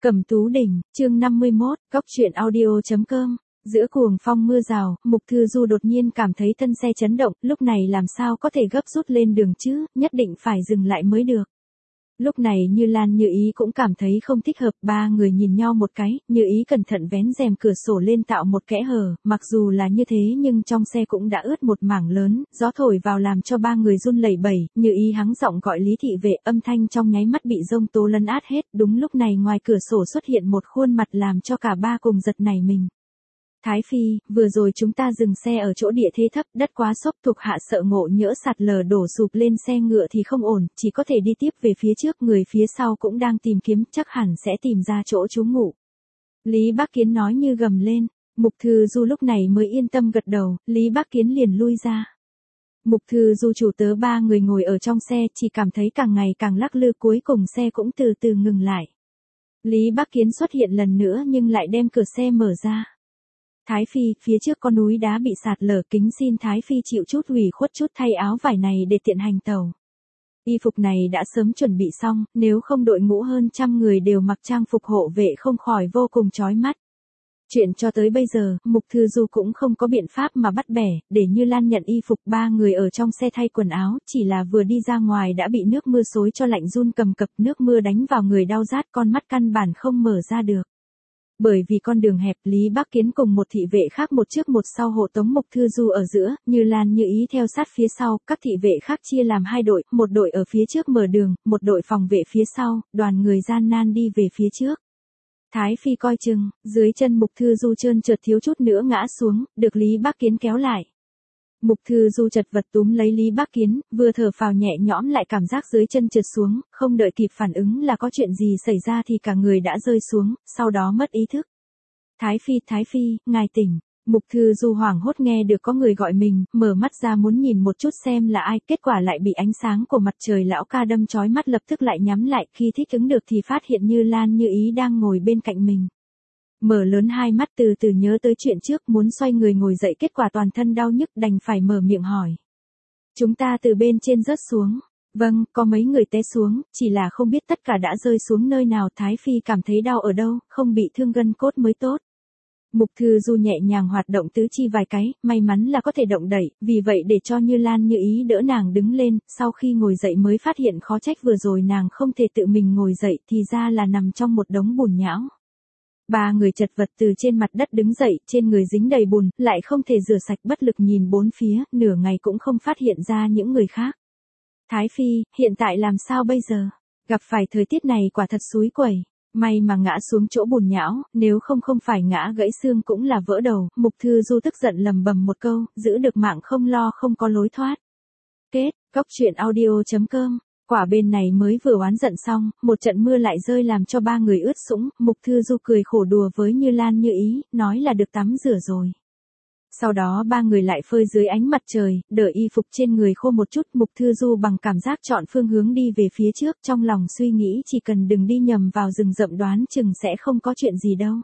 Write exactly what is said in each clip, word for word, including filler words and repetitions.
Cẩm Tú Đỉnh, chương năm mươi mốt, Cóc truyện audio chấm com. Giữa cuồng phong mưa rào, Mục Thư Du đột nhiên cảm thấy thân xe chấn động, lúc này làm sao có thể gấp rút lên đường chứ, nhất định phải dừng lại mới được. Lúc này Như Lan Như Ý cũng cảm thấy không thích hợp, ba người nhìn nhau một cái, Như Ý cẩn thận vén rèm cửa sổ lên tạo một kẽ hở, mặc dù là như thế nhưng trong xe cũng đã ướt một mảng lớn, gió thổi vào làm cho ba người run lẩy bẩy, Như Ý hắng giọng gọi Lý Thị Vệ, âm thanh trong nháy mắt bị giông tố lấn át hết, đúng lúc này ngoài cửa sổ xuất hiện một khuôn mặt làm cho cả ba cùng giật nảy mình. Thái Phi, vừa rồi chúng ta dừng xe ở chỗ địa thế thấp, đất quá xốp, thuộc hạ sợ ngộ nhỡ sạt lở đổ sụp lên xe ngựa thì không ổn, chỉ có thể đi tiếp về phía trước, người phía sau cũng đang tìm kiếm, chắc hẳn sẽ tìm ra chỗ trú ngụ. Lý Bác Kiến nói như gầm lên, Mục Thư Du lúc này mới yên tâm gật đầu, Lý Bác Kiến liền lui ra. Mục Thư Du chủ tớ ba người ngồi ở trong xe chỉ cảm thấy càng ngày càng lắc lư, cuối cùng xe cũng từ từ ngừng lại. Lý Bác Kiến xuất hiện lần nữa nhưng lại đem cửa xe mở ra. Thái Phi, phía trước con núi đá bị sạt lở, kính xin Thái Phi chịu chút ủy khuất chút thay áo vải này để tiện hành tàu. Y phục này đã sớm chuẩn bị xong, nếu không đội ngũ hơn trăm người đều mặc trang phục hộ vệ không khỏi vô cùng chói mắt. Chuyện cho tới bây giờ, Mục Thư Du cũng không có biện pháp mà bắt bẻ, để Như Lan nhận y phục, ba người ở trong xe thay quần áo, chỉ là vừa đi ra ngoài đã bị nước mưa xối cho lạnh run cầm cập, nước mưa đánh vào người đau rát, con mắt căn bản không mở ra được. Bởi vì con đường hẹp, Lý Bác Kiến cùng một thị vệ khác một trước một sau hộ tống Mục Thư Du ở giữa, Như Lan Như Ý theo sát phía sau, các thị vệ khác chia làm hai đội, một đội ở phía trước mở đường, một đội phòng vệ phía sau, đoàn người gian nan đi về phía trước. Thái Phi coi chừng, dưới chân Mục Thư Du trơn trượt thiếu chút nữa ngã xuống, được Lý Bác Kiến kéo lại. Mục Thư Du chật vật túm lấy Lý Bác Kiến, vừa thở phào nhẹ nhõm lại cảm giác dưới chân trượt xuống, không đợi kịp phản ứng là có chuyện gì xảy ra thì cả người đã rơi xuống, sau đó mất ý thức. Thái Phi, Thái Phi, ngài tỉnh. Mục Thư Du hoảng hốt nghe được có người gọi mình, mở mắt ra muốn nhìn một chút xem là ai, kết quả lại bị ánh sáng của mặt trời lão ca đâm chói mắt, lập tức lại nhắm lại, khi thích ứng được thì phát hiện Như Lan Như Ý đang ngồi bên cạnh mình. Mở lớn hai mắt từ từ nhớ tới chuyện trước, muốn xoay người ngồi dậy, kết quả toàn thân đau nhức đành phải mở miệng hỏi. Chúng ta từ bên trên rớt xuống. Vâng, có mấy người té xuống, chỉ là không biết tất cả đã rơi xuống nơi nào. Thái Phi cảm thấy đau ở đâu, không bị thương gân cốt mới tốt. Mục Thư Du nhẹ nhàng hoạt động tứ chi vài cái, may mắn là có thể động đẩy, vì vậy để cho Như Lan Như Ý đỡ nàng đứng lên, sau khi ngồi dậy mới phát hiện khó trách vừa rồi nàng không thể tự mình ngồi dậy, thì ra là nằm trong một đống bùn nhão. Ba người chật vật từ trên mặt đất đứng dậy, trên người dính đầy bùn, lại không thể rửa sạch, bất lực nhìn bốn phía, nửa ngày cũng không phát hiện ra những người khác. Thái Phi, hiện tại làm sao bây giờ? Gặp phải thời tiết này quả thật xúi quẩy. May mà ngã xuống chỗ bùn nhão, nếu không không phải ngã gãy xương cũng là vỡ đầu. Mục Thư Du tức giận lầm bầm một câu, giữ được mạng không lo không có lối thoát. Kết, Cóc truyện audio chấm com. Quả bên này mới vừa oán giận xong, một trận mưa lại rơi làm cho ba người ướt sũng, Mục Thư Du cười khổ đùa với Như Lan Như Ý, nói là được tắm rửa rồi. Sau đó ba người lại phơi dưới ánh mặt trời, đợi y phục trên người khô một chút, Mục Thư Du bằng cảm giác chọn phương hướng đi về phía trước, trong lòng suy nghĩ chỉ cần đừng đi nhầm vào rừng rậm đoán chừng sẽ không có chuyện gì đâu.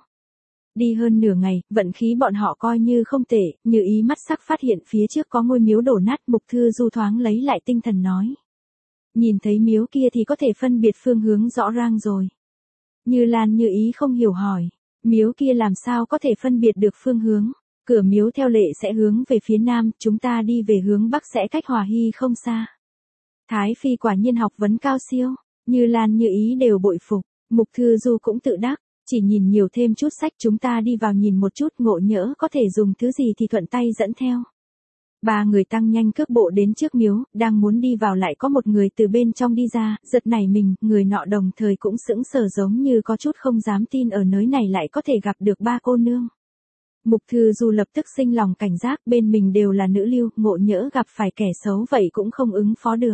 Đi hơn nửa ngày, vận khí bọn họ coi như không tệ, Như Ý mắt sắc phát hiện phía trước có ngôi miếu đổ nát, Mục Thư Du thoáng lấy lại tinh thần nói. Nhìn thấy miếu kia thì có thể phân biệt phương hướng rõ ràng rồi. Như Lan Như Ý không hiểu hỏi, miếu kia làm sao có thể phân biệt được phương hướng? Cửa miếu theo lệ sẽ hướng về phía nam, chúng ta đi về hướng bắc sẽ cách Hòa Hy không xa. Thái Phi quả nhiên học vấn cao siêu, Như Lan Như Ý đều bội phục, Mục Thư Du cũng tự đắc, chỉ nhìn nhiều thêm chút sách, chúng ta đi vào nhìn một chút, ngộ nhỡ có thể dùng thứ gì thì thuận tay dẫn theo. Ba người tăng nhanh cước bộ đến trước miếu, đang muốn đi vào lại có một người từ bên trong đi ra, giật nảy mình, người nọ đồng thời cũng sững sờ giống như có chút không dám tin ở nơi này lại có thể gặp được ba cô nương. Mục Thư Du lập tức sinh lòng cảnh giác, bên mình đều là nữ lưu, ngộ nhỡ gặp phải kẻ xấu vậy cũng không ứng phó được.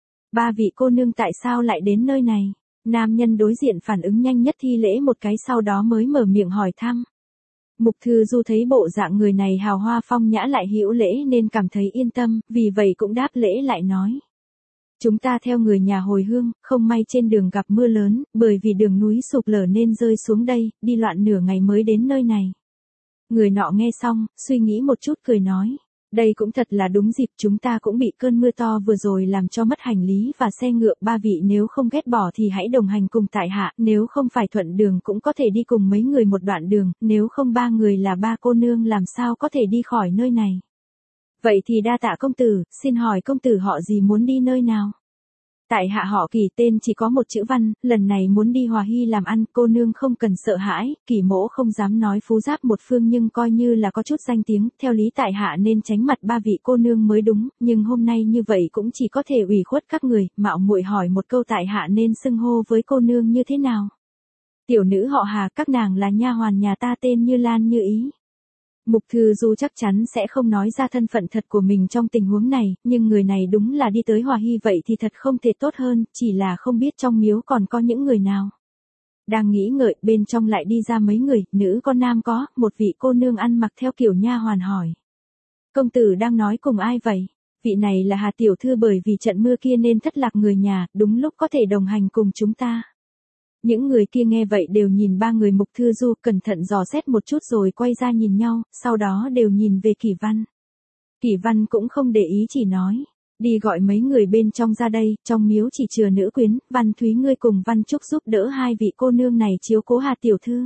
Ba vị cô nương tại sao lại đến nơi này? Nam nhân đối diện phản ứng nhanh nhất thi lễ một cái sau đó mới mở miệng hỏi thăm. Mục Thư Du thấy bộ dạng người này hào hoa phong nhã lại hữu lễ nên cảm thấy yên tâm, vì vậy cũng đáp lễ lại nói. Chúng ta theo người nhà hồi hương, không may trên đường gặp mưa lớn, bởi vì đường núi sụp lở nên rơi xuống đây, đi loạn nửa ngày mới đến nơi này. Người nọ nghe xong, suy nghĩ một chút cười nói. Đây cũng thật là đúng dịp, chúng ta cũng bị cơn mưa to vừa rồi làm cho mất hành lý và xe ngựa, ba vị nếu không ghét bỏ thì hãy đồng hành cùng tại hạ, nếu không phải thuận đường cũng có thể đi cùng mấy người một đoạn đường, nếu không ba người là ba cô nương làm sao có thể đi khỏi nơi này. Vậy thì đa tạ công tử, xin hỏi công tử họ gì, muốn đi nơi nào? Tại hạ họ Kỳ, tên chỉ có một chữ Văn, lần này muốn đi Hòa Hy làm ăn, cô nương không cần sợ hãi, Kỳ mỗ không dám nói phú giáp một phương nhưng coi như là có chút danh tiếng, theo lý tại hạ nên tránh mặt ba vị cô nương mới đúng, nhưng hôm nay như vậy cũng chỉ có thể ủy khuất các người, mạo muội hỏi một câu tại hạ nên xưng hô với cô nương như thế nào? Tiểu nữ họ Hà, các nàng là nha hoàn nhà ta tên Như Lan Như Ý. Mục Thư Du chắc chắn sẽ không nói ra thân phận thật của mình trong tình huống này, nhưng người này đúng là đi tới Hòa Hy vậy thì thật không thể tốt hơn, chỉ là không biết trong miếu còn có những người nào. Đang nghĩ ngợi, bên trong lại đi ra mấy người, nữ có nam có, một vị cô nương ăn mặc theo kiểu nha hoàn hỏi. Công tử đang nói cùng ai vậy? Vị này là Hà tiểu thư, bởi vì trận mưa kia nên thất lạc người nhà, đúng lúc có thể đồng hành cùng chúng ta. Những người kia nghe vậy đều nhìn ba người Mục Thư Du, cẩn thận dò xét một chút rồi quay ra nhìn nhau, sau đó đều nhìn về Kỷ Văn. Kỷ Văn cũng không để ý, chỉ nói, đi gọi mấy người bên trong ra đây, trong miếu chỉ chừa nữ quyến, Văn Thúy ngươi cùng Văn Trúc giúp đỡ hai vị cô nương này chiếu cố Hà tiểu thư.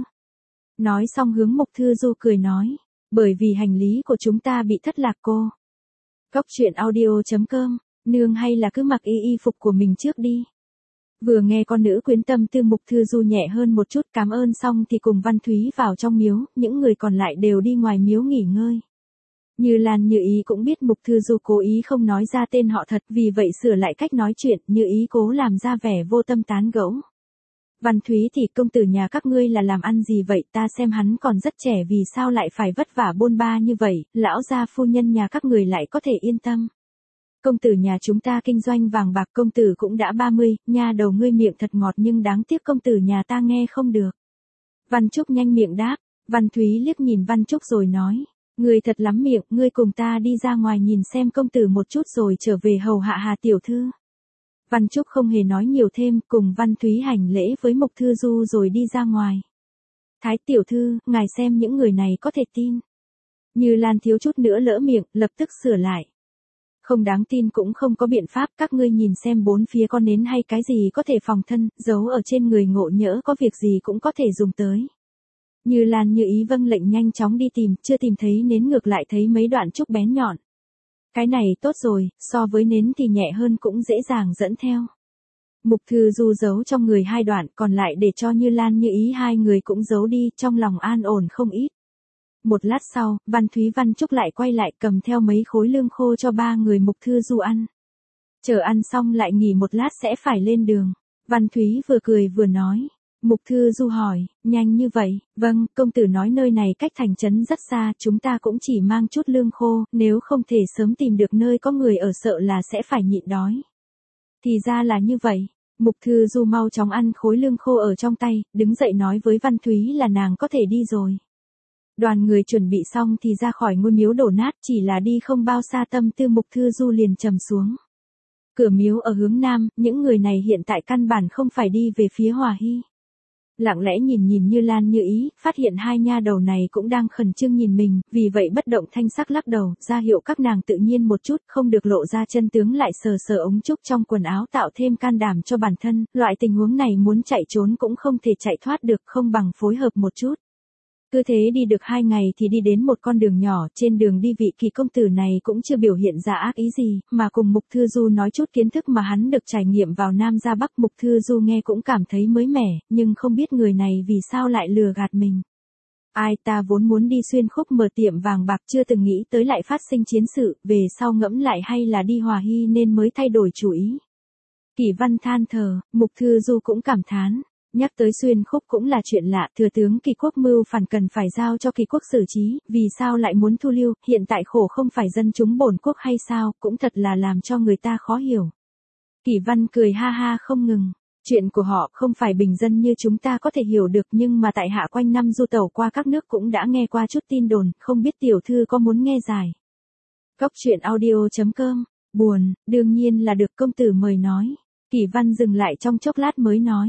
Nói xong hướng Mục Thư Du cười nói, bởi vì hành lý của chúng ta bị thất lạc cô. Cóc truyện audio chấm com, nương hay là cứ mặc y y phục của mình trước đi. Vừa nghe con nữ quyến tâm tư, Mục Thư Du nhẹ hơn một chút, cảm ơn xong thì cùng Văn Thúy vào trong miếu, những người còn lại đều đi ngoài miếu nghỉ ngơi. Như Lan Như Ý cũng biết Mục Thư Du cố ý không nói ra tên họ thật, vì vậy sửa lại cách nói chuyện, Như Ý cố làm ra vẻ vô tâm tán gẫu. Văn Thúy thì công tử nhà các ngươi là làm ăn gì vậy, ta xem hắn còn rất trẻ vì sao lại phải vất vả bôn ba như vậy, lão gia phu nhân nhà các người lại có thể yên tâm. Công tử nhà chúng ta kinh doanh vàng bạc, công tử cũng đã ba mươi, nha đầu ngươi miệng thật ngọt nhưng đáng tiếc công tử nhà ta nghe không được. Văn Trúc nhanh miệng đáp, Văn Thúy liếc nhìn Văn Trúc rồi nói, ngươi thật lắm miệng, ngươi cùng ta đi ra ngoài nhìn xem công tử một chút rồi trở về hầu hạ Hà tiểu thư. Văn Trúc không hề nói nhiều thêm, cùng Văn Thúy hành lễ với Mục Thư Du rồi đi ra ngoài. Thái tiểu thư, ngài xem những người này có thể tin. Như Lan thiếu chút nữa lỡ miệng, lập tức sửa lại. Không đáng tin cũng không có biện pháp, các ngươi nhìn xem bốn phía có nến hay cái gì có thể phòng thân, giấu ở trên người, ngộ nhỡ có việc gì cũng có thể dùng tới. Như Lan Như Ý vâng lệnh nhanh chóng đi tìm, chưa tìm thấy nến ngược lại thấy mấy đoạn trúc bén nhọn. Cái này tốt rồi, so với nến thì nhẹ hơn cũng dễ dàng dẫn theo. Mục Thư Du giấu trong người hai đoạn, còn lại để cho Như Lan Như Ý hai người cũng giấu đi, trong lòng an ổn không ít. Một lát sau, Văn Thúy Văn Trúc lại quay lại cầm theo mấy khối lương khô cho ba người Mục Thư Du ăn. Chờ ăn xong lại nghỉ một lát sẽ phải lên đường. Văn Thúy vừa cười vừa nói. Mục Thư Du hỏi, nhanh như vậy? Vâng, công tử nói nơi này cách thành trấn rất xa, chúng ta cũng chỉ mang chút lương khô, nếu không thể sớm tìm được nơi có người ở sợ là sẽ phải nhịn đói. Thì ra là như vậy. Mục Thư Du mau chóng ăn khối lương khô ở trong tay, đứng dậy nói với Văn Thúy là nàng có thể đi rồi. Đoàn người chuẩn bị xong thì ra khỏi ngôi miếu đổ nát, chỉ là đi không bao xa tâm tư Mục Thư Du liền trầm xuống. Cửa miếu ở hướng nam, những người này hiện tại căn bản không phải đi về phía Hòa Hy. Lặng lẽ nhìn nhìn Như Lan Như Ý, phát hiện hai nha đầu này cũng đang khẩn trương nhìn mình, vì vậy bất động thanh sắc lắc đầu, ra hiệu các nàng tự nhiên một chút, không được lộ ra chân tướng, lại sờ sờ ống trúc trong quần áo tạo thêm can đảm cho bản thân, loại tình huống này muốn chạy trốn cũng không thể chạy thoát được, không bằng phối hợp một chút. Cứ thế đi được hai ngày thì đi đến một con đường nhỏ, trên đường đi vị Kỳ công tử này cũng chưa biểu hiện ra ác ý gì, mà cùng Mục Thư Du nói chút kiến thức mà hắn được trải nghiệm vào Nam ra Bắc. Mục Thư Du nghe cũng cảm thấy mới mẻ, nhưng không biết người này vì sao lại lừa gạt mình. Ai, ta vốn muốn đi xuyên khúc mở tiệm vàng bạc, chưa từng nghĩ tới lại phát sinh chiến sự, về sau ngẫm lại hay là đi Hòa Hy nên mới thay đổi chủ ý. Kỷ Văn than thở, Mục Thư Du cũng cảm thán. Nhắc tới xuyên khúc cũng là chuyện lạ, thừa tướng Kỳ Quốc mưu phản cần phải giao cho Kỳ Quốc xử trí, vì sao lại muốn thu lưu, hiện tại khổ không phải dân chúng bổn quốc hay sao, cũng thật là làm cho người ta khó hiểu. Kỷ Văn cười ha ha không ngừng, chuyện của họ không phải bình dân như chúng ta có thể hiểu được, nhưng mà tại hạ quanh năm du tẩu qua các nước cũng đã nghe qua chút tin đồn, không biết tiểu thư có muốn nghe giải. Cóc truyện audio chấm com, buồn, đương nhiên là được, công tử mời nói. Kỷ Văn dừng lại trong chốc lát mới nói.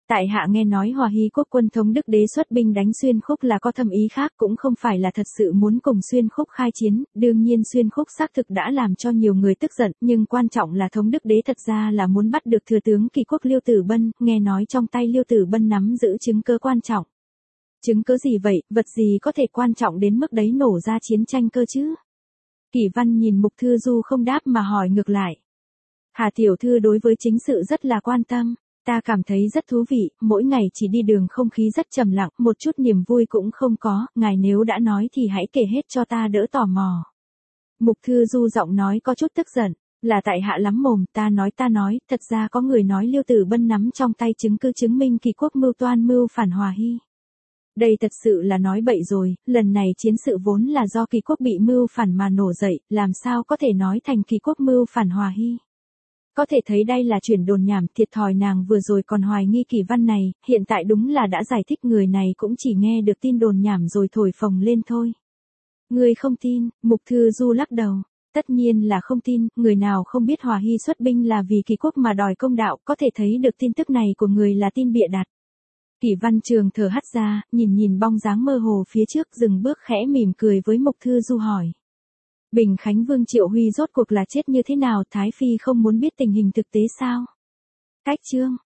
Tại hạ nghe nói Hòa Hy quốc quân thống Đức đế xuất binh đánh Xuyên Khúc là có thâm ý khác, cũng không phải là thật sự muốn cùng Xuyên Khúc khai chiến, đương nhiên Xuyên Khúc xác thực đã làm cho nhiều người tức giận, nhưng quan trọng là thống Đức đế thật ra là muốn bắt được thừa tướng Kỳ quốc Liêu Tử Bân, nghe nói trong tay Liêu Tử Bân nắm giữ chứng cứ quan trọng. Chứng cứ gì vậy, vật gì có thể quan trọng đến mức đấy nổ ra chiến tranh cơ chứ? Kỷ Văn nhìn Mục Thư Du không đáp mà hỏi ngược lại. Hà tiểu thư đối với chính sự rất là quan tâm. Ta cảm thấy rất thú vị, mỗi ngày chỉ đi đường không khí rất trầm lặng, một chút niềm vui cũng không có, ngài nếu đã nói thì hãy kể hết cho ta đỡ tò mò. Mục Thư Du giọng nói có chút tức giận, là tại hạ lắm mồm, ta nói ta nói, thật ra có người nói Liêu Tử Bân nắm trong tay chứng cứ chứng minh Kỳ quốc mưu toan mưu phản Hòa Hy. Đây thật sự là nói bậy rồi, lần này chiến sự vốn là do Kỳ quốc bị mưu phản mà nổ dậy, làm sao có thể nói thành Kỳ quốc mưu phản Hòa Hy. Có thể thấy đây là chuyển đồn nhảm, thiệt thòi nàng vừa rồi còn hoài nghi Kỷ Văn này, hiện tại đúng là đã giải thích, người này cũng chỉ nghe được tin đồn nhảm rồi thổi phồng lên thôi. Người không tin, Mục Thư Du lắc đầu, tất nhiên là không tin, người nào không biết Hòa Hy xuất binh là vì Kỳ quốc mà đòi công đạo, có thể thấy được tin tức này của người là tin bịa đặt. Kỷ Văn Trường thở hắt ra, nhìn nhìn bóng dáng mơ hồ phía trước, dừng bước khẽ mỉm cười với Mục Thư Du hỏi. Bình Khánh Vương Triệu Huy rốt cuộc là chết như thế nào, Thái Phi không muốn biết tình hình thực tế sao? Cách chương